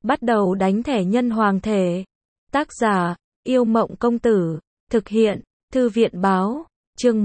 Bắt đầu đánh thẻ nhân hoàng thể. Tác giả, Yêu Mộng Công Tử. Thực hiện, Thư viện Báo. Chương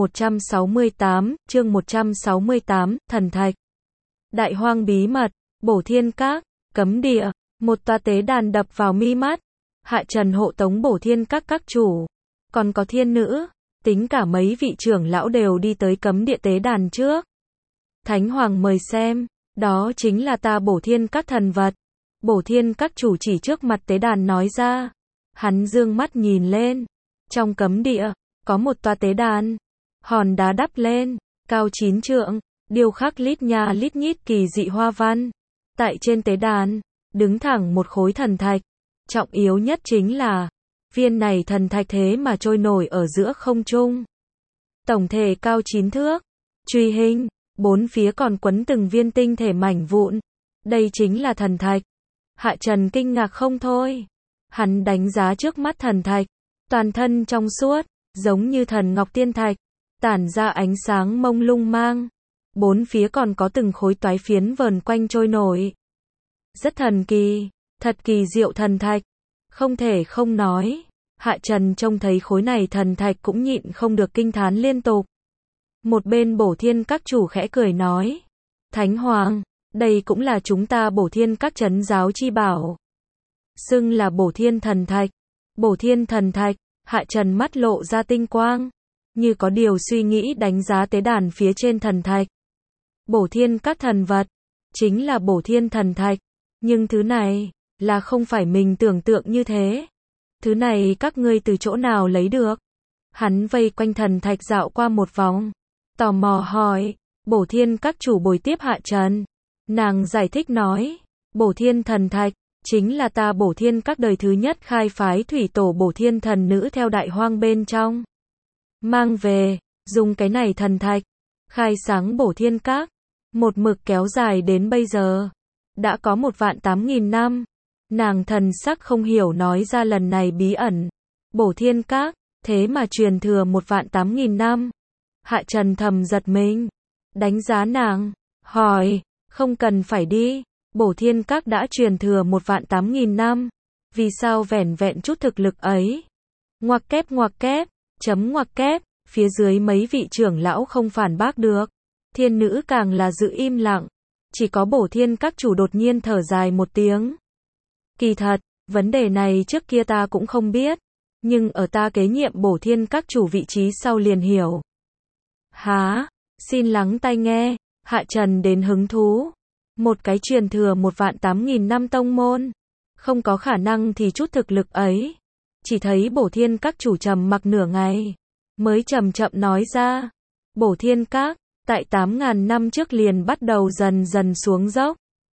168, Thần Thạch. Đại Hoang bí mật, Bổ Thiên Các, cấm địa, một tòa tế đàn đập vào mi mắt. Hạ Trần hộ tống Bổ Thiên Các các chủ, còn có thiên nữ, tính cả mấy vị trưởng lão đều đi tới cấm địa tế đàn trước. Thánh Hoàng mời xem, đó chính là ta Bổ Thiên Các thần vật. Bổ Thiên Các chủ chỉ trước mặt tế đàn nói ra. Hắn dương mắt nhìn lên, trong cấm địa, có một tòa tế đàn, hòn đá đắp lên, cao 9 trượng, điêu khắc lít nha lít nhít kỳ dị hoa văn. Tại trên tế đàn, đứng thẳng một khối thần thạch. Trọng yếu nhất chính là, viên này thần thạch thế mà trôi nổi ở giữa không trung. Tổng thể cao 9 thước, truy hình, bốn phía còn quấn từng viên tinh thể mảnh vụn. Đây chính là thần thạch. Hạ Trần kinh ngạc không thôi. Hắn đánh giá trước mắt thần thạch, toàn thân trong suốt, giống như thần ngọc tiên thạch, tản ra ánh sáng mông lung mang. Bốn phía còn có từng khối toái phiến vờn quanh trôi nổi. Rất thần kỳ, thật kỳ diệu thần thạch, không thể không nói. Hạ Trần trông thấy khối này thần thạch cũng nhịn không được kinh thán liên tục. Một bên Bổ Thiên Các chủ khẽ cười nói, Thánh Hoàng, đây cũng là chúng ta Bổ Thiên Các trấn giáo chi bảo. Xưng là Bổ Thiên thần thạch. Bổ Thiên thần thạch, Hạ Trần mắt lộ ra tinh quang, như có điều suy nghĩ đánh giá tế đàn phía trên thần thạch. Bổ Thiên Các thần vật, chính là Bổ Thiên thần thạch, nhưng thứ này, là không phải mình tưởng tượng như thế. Thứ này các ngươi từ chỗ nào lấy được? Hắn vây quanh thần thạch dạo qua một vòng, tò mò hỏi. Bổ Thiên Các chủ bồi tiếp Hạ Trần. Nàng giải thích nói, Bổ Thiên thần thạch, chính là ta Bổ Thiên Các đời thứ nhất khai phái thủy tổ Bổ Thiên thần nữ theo Đại Hoang bên trong. Mang về, dùng cái này thần thạch, khai sáng Bổ Thiên Các, một mực kéo dài đến bây giờ. Đã có 1.800.000 năm. Nàng thần sắc không hiểu nói ra lần này bí ẩn. Bổ Thiên Các, thế mà truyền thừa 1.800.000 năm. Hạ Trần thầm giật mình, đánh giá nàng, hỏi, không cần phải đi. Bổ Thiên Các đã truyền thừa 1.800.000 năm. Vì sao vẻn vẹn chút thực lực ấy? Ngoặc kép, chấm ngoặc kép, phía dưới mấy vị trưởng lão không phản bác được. Thiên nữ càng là giữ im lặng. Chỉ có Bổ Thiên Các chủ đột nhiên thở dài một tiếng. Kỳ thật, vấn đề này trước kia ta cũng không biết. Nhưng ở ta kế nhiệm Bổ Thiên Các chủ vị trí sau liền hiểu. Hả? Xin lắng tai nghe. Hạ Trần đến hứng thú. Một cái truyền thừa 1.800.000 năm tông môn. Không có khả năng thì chút thực lực ấy. Chỉ thấy Bổ Thiên Các chủ trầm mặc nửa ngày, mới chậm chậm nói ra. Bổ Thiên Các, tại 8.000 năm trước liền bắt đầu dần dần xuống dốc.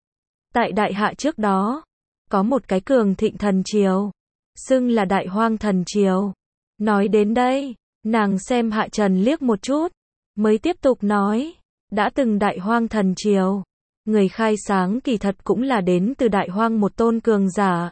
Tại Đại Hạ trước đó, có một cái cường thịnh thần triều, xưng là Đại Hoang thần triều. Nói đến đây, nàng xem Hạ Trần liếc một chút, mới tiếp tục nói, đã từng Đại Hoang thần triều, người khai sáng kỳ thật cũng là đến từ Đại Hoang một tôn cường giả.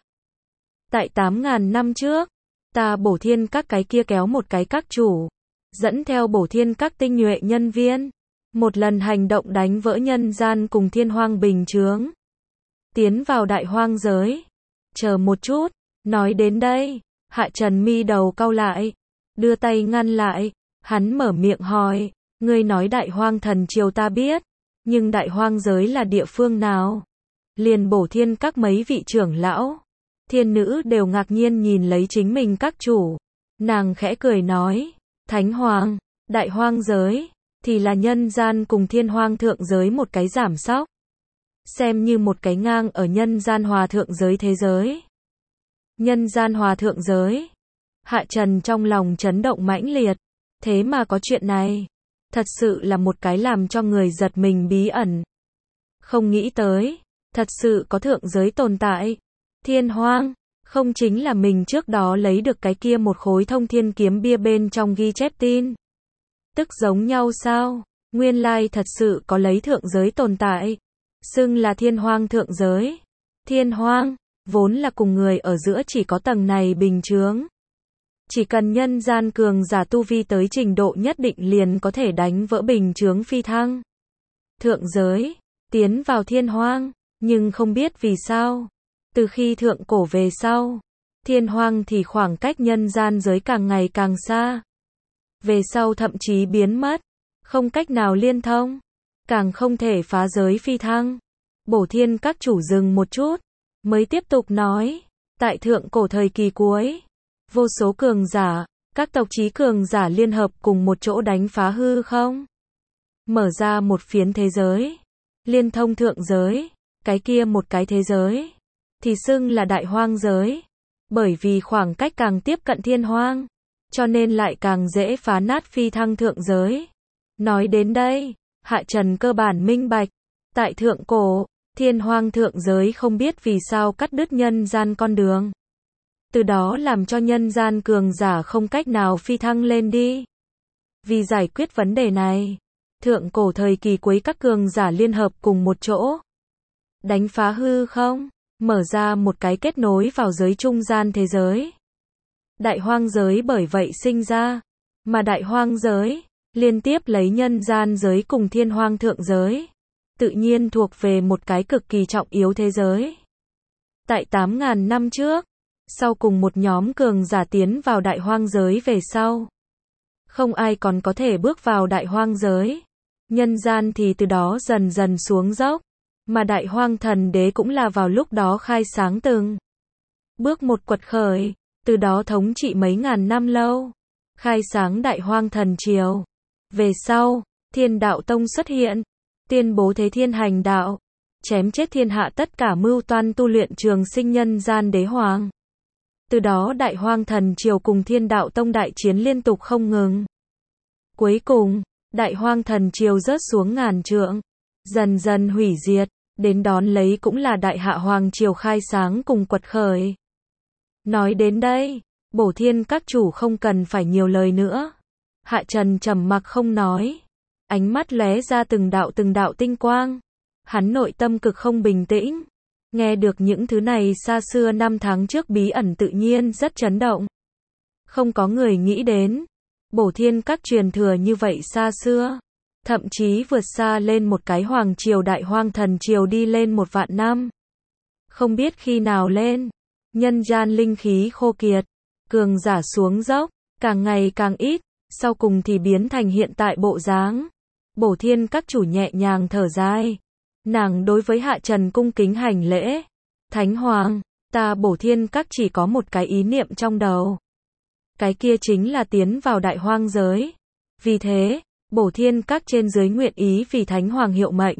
Tại 8.000 năm trước, ta Bổ Thiên Các cái kia kéo một cái các chủ, dẫn theo Bổ Thiên Các tinh nhuệ nhân viên, một lần hành động đánh vỡ nhân gian cùng thiên hoang bình chướng, tiến vào Đại Hoang giới. Chờ một chút, nói đến đây, Hạ Trần mi đầu cau lại, đưa tay ngăn lại. Hắn mở miệng hỏi, ngươi nói Đại Hoang thần triều ta biết, nhưng Đại Hoang giới là địa phương nào? Liền Bổ Thiên Các mấy vị trưởng lão, thiên nữ đều ngạc nhiên nhìn lấy chính mình các chủ. Nàng khẽ cười nói, Thánh Hoàng, Đại Hoang giới, thì là nhân gian cùng thiên hoang thượng giới một cái giảm sóc. Xem như một cái ngang ở nhân gian hòa thượng giới thế giới. Nhân gian hòa thượng giới. Hạ Trần trong lòng chấn động mãnh liệt. Thế mà có chuyện này. Thật sự là một cái làm cho người giật mình bí ẩn. Không nghĩ tới, thật sự có thượng giới tồn tại. Thiên hoang, không chính là mình trước đó lấy được cái kia một khối thông thiên kiếm bia bên trong ghi chép tin. Tức giống nhau sao? Nguyên lai thật sự có lấy thượng giới tồn tại. Xưng là thiên hoang thượng giới. Thiên hoang, vốn là cùng người ở giữa chỉ có tầng này bình chướng. Chỉ cần nhân gian cường giả tu vi tới trình độ nhất định liền có thể đánh vỡ bình chướng phi thăng. Thượng giới, tiến vào thiên hoang, nhưng không biết vì sao. Từ khi thượng cổ về sau, thiên hoang thì khoảng cách nhân gian giới càng ngày càng xa. Về sau thậm chí biến mất, không cách nào liên thông, càng không thể phá giới phi thăng. Bổ Thiên Các chủ dừng một chút, mới tiếp tục nói, tại thượng cổ thời kỳ cuối, vô số cường giả, các tộc chí cường giả liên hợp cùng một chỗ đánh phá hư không, mở ra một phiến thế giới, liên thông thượng giới, cái kia một cái thế giới, thì xưng là đại hoang giới. Bởi vì khoảng cách càng tiếp cận thiên hoang, cho nên lại càng dễ phá nát phi thăng thượng giới. Nói đến đây, Hạ Trần cơ bản minh bạch, tại thượng cổ, thiên hoang thượng giới không biết vì sao cắt đứt nhân gian con đường. Từ đó làm cho nhân gian cường giả không cách nào phi thăng lên đi. Vì giải quyết vấn đề này, thượng cổ thời kỳ cuối các cường giả liên hợp cùng một chỗ, đánh phá hư không, mở ra một cái kết nối vào giới trung gian thế giới. Đại hoang giới bởi vậy sinh ra, mà đại hoang giới, liên tiếp lấy nhân gian giới cùng thiên hoang thượng giới, tự nhiên thuộc về một cái cực kỳ trọng yếu thế giới. Tại 8.000 năm trước, sau cùng một nhóm cường giả tiến vào đại hoang giới về sau, không ai còn có thể bước vào đại hoang giới. Nhân gian thì từ đó dần dần xuống dốc, mà đại hoang thần đế cũng là vào lúc đó khai sáng từng bước một quật khởi, từ đó thống trị mấy ngàn năm lâu, khai sáng đại hoang thần triều. Về sau, Thiên Đạo Tông xuất hiện, tuyên bố thế thiên hành đạo, chém chết thiên hạ tất cả mưu toan tu luyện trường sinh nhân gian đế hoàng. Từ đó đại hoang thần triều cùng Thiên Đạo Tông đại chiến liên tục không ngừng. Cuối cùng, đại hoang thần triều rớt xuống ngàn trượng, dần dần hủy diệt, đến đón lấy cũng là đại hạ hoàng triều khai sáng cùng quật khởi. Nói đến đây, Bổ Thiên Các chủ không cần phải nhiều lời nữa. Hạ Trần trầm mặc không nói, ánh mắt lóe ra từng đạo tinh quang. Hắn nội tâm cực không bình tĩnh, nghe được những thứ này xa xưa năm tháng trước bí ẩn tự nhiên rất chấn động. Không có người nghĩ đến, Bổ Thiên Các truyền thừa như vậy xa xưa, thậm chí vượt xa lên một cái hoàng triều đại hoang thần triều đi lên 1 vạn năm. Không biết khi nào lên, nhân gian linh khí khô kiệt, cường giả xuống dốc, càng ngày càng ít, sau cùng thì biến thành hiện tại bộ dáng. Bổ Thiên Các chủ nhẹ nhàng thở dài, nàng đối với Hạ Trần cung kính hành lễ. Thánh Hoàng, ta Bổ Thiên Các chỉ có một cái ý niệm trong đầu. Cái kia chính là tiến vào đại hoang giới. Vì thế, Bổ Thiên Các trên dưới nguyện ý vì Thánh Hoàng hiệu mệnh.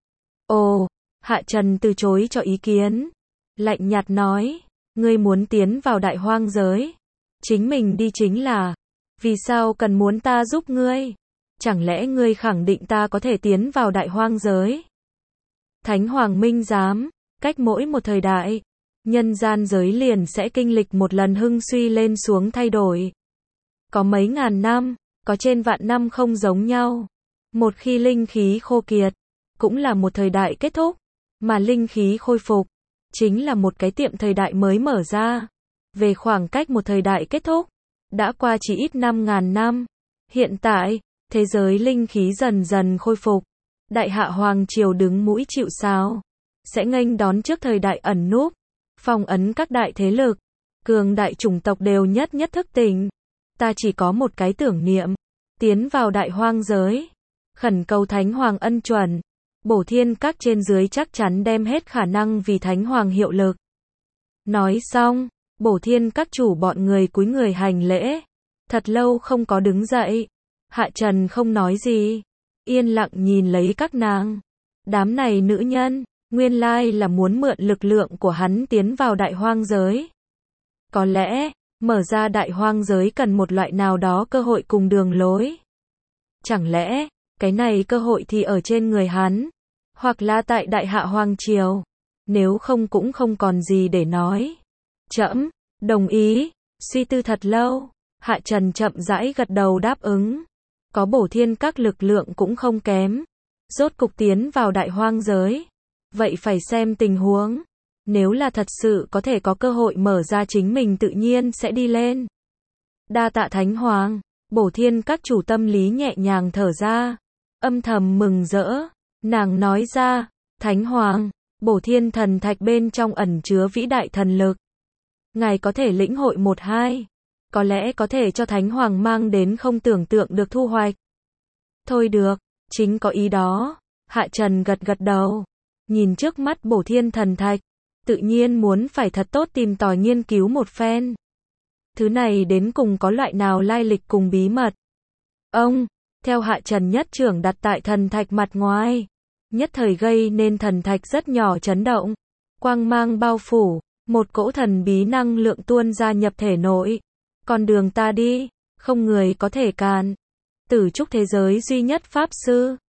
Ồ, Hạ Trần từ chối cho ý kiến. Lạnh nhạt nói, ngươi muốn tiến vào đại hoang giới, chính mình đi chính là. Vì sao cần muốn ta giúp ngươi? Chẳng lẽ ngươi khẳng định ta có thể tiến vào đại hoang giới? Thánh Hoàng minh giám, cách mỗi một thời đại, nhân gian giới liền sẽ kinh lịch một lần hưng suy lên xuống thay đổi. Có mấy ngàn năm, có trên vạn năm không giống nhau. Một khi linh khí khô kiệt, cũng là một thời đại kết thúc, mà linh khí khôi phục, chính là một cái tiệm thời đại mới mở ra. Về khoảng cách một thời đại kết thúc, đã qua chỉ ít 5.000 năm. Hiện tại, thế giới linh khí dần dần khôi phục. Đại hạ hoàng triều đứng mũi chịu sào, sẽ nghênh đón trước thời đại ẩn núp, phong ấn các đại thế lực, cường đại chủng tộc đều nhất nhất thức tỉnh. Ta chỉ có một cái tưởng niệm, tiến vào đại hoang giới, khẩn cầu Thánh Hoàng ân chuẩn. Bổ Thiên Các trên dưới chắc chắn đem hết khả năng vì Thánh Hoàng hiệu lực. Nói xong, Bổ Thiên Các chủ bọn người cúi người hành lễ, thật lâu không có đứng dậy. Hạ Trần không nói gì, yên lặng nhìn lấy các nàng. Đám này nữ nhân, nguyên lai là muốn mượn lực lượng của hắn tiến vào đại hoang giới. Có lẽ, mở ra đại hoang giới cần một loại nào đó cơ hội cùng đường lối. Chẳng lẽ, cái này cơ hội thì ở trên người hắn, hoặc là tại đại hạ hoàng triều. Nếu không cũng không còn gì để nói. Trẫm đồng ý. Suy tư thật lâu, Hạ Trần chậm rãi gật đầu đáp ứng. Có Bổ Thiên Các lực lượng cũng không kém. Rốt cục tiến vào đại hoang giới. Vậy phải xem tình huống. Nếu là thật sự có thể có cơ hội mở ra chính mình tự nhiên sẽ đi lên. Đa tạ Thánh Hoàng. Bổ Thiên Các chủ tâm lý nhẹ nhàng thở ra, âm thầm mừng rỡ. Nàng nói ra, Thánh Hoàng, Bổ thiên thần thạch bên trong ẩn chứa vĩ đại thần lực. Ngài có thể lĩnh hội một hai. Có lẽ có thể cho Thánh Hoàng mang đến không tưởng tượng được thu hoạch. Thôi được, chính có ý đó. Hạ Trần gật gật đầu. Nhìn trước mắt bổ thiên thần thạch. Tự nhiên muốn phải thật tốt tìm tòi nghiên cứu một phen. Thứ này đến cùng có loại nào lai lịch cùng bí mật. Ông, theo Hạ Trần nhất trưởng đặt tại thần thạch mặt ngoài. Nhất thời gây nên thần thạch rất nhỏ chấn động. Quang mang bao phủ. Một cỗ thần bí năng lượng tuôn ra nhập thể nội. Con đường ta đi, không người có thể cản. Tử trúc thế giới duy nhất pháp sư.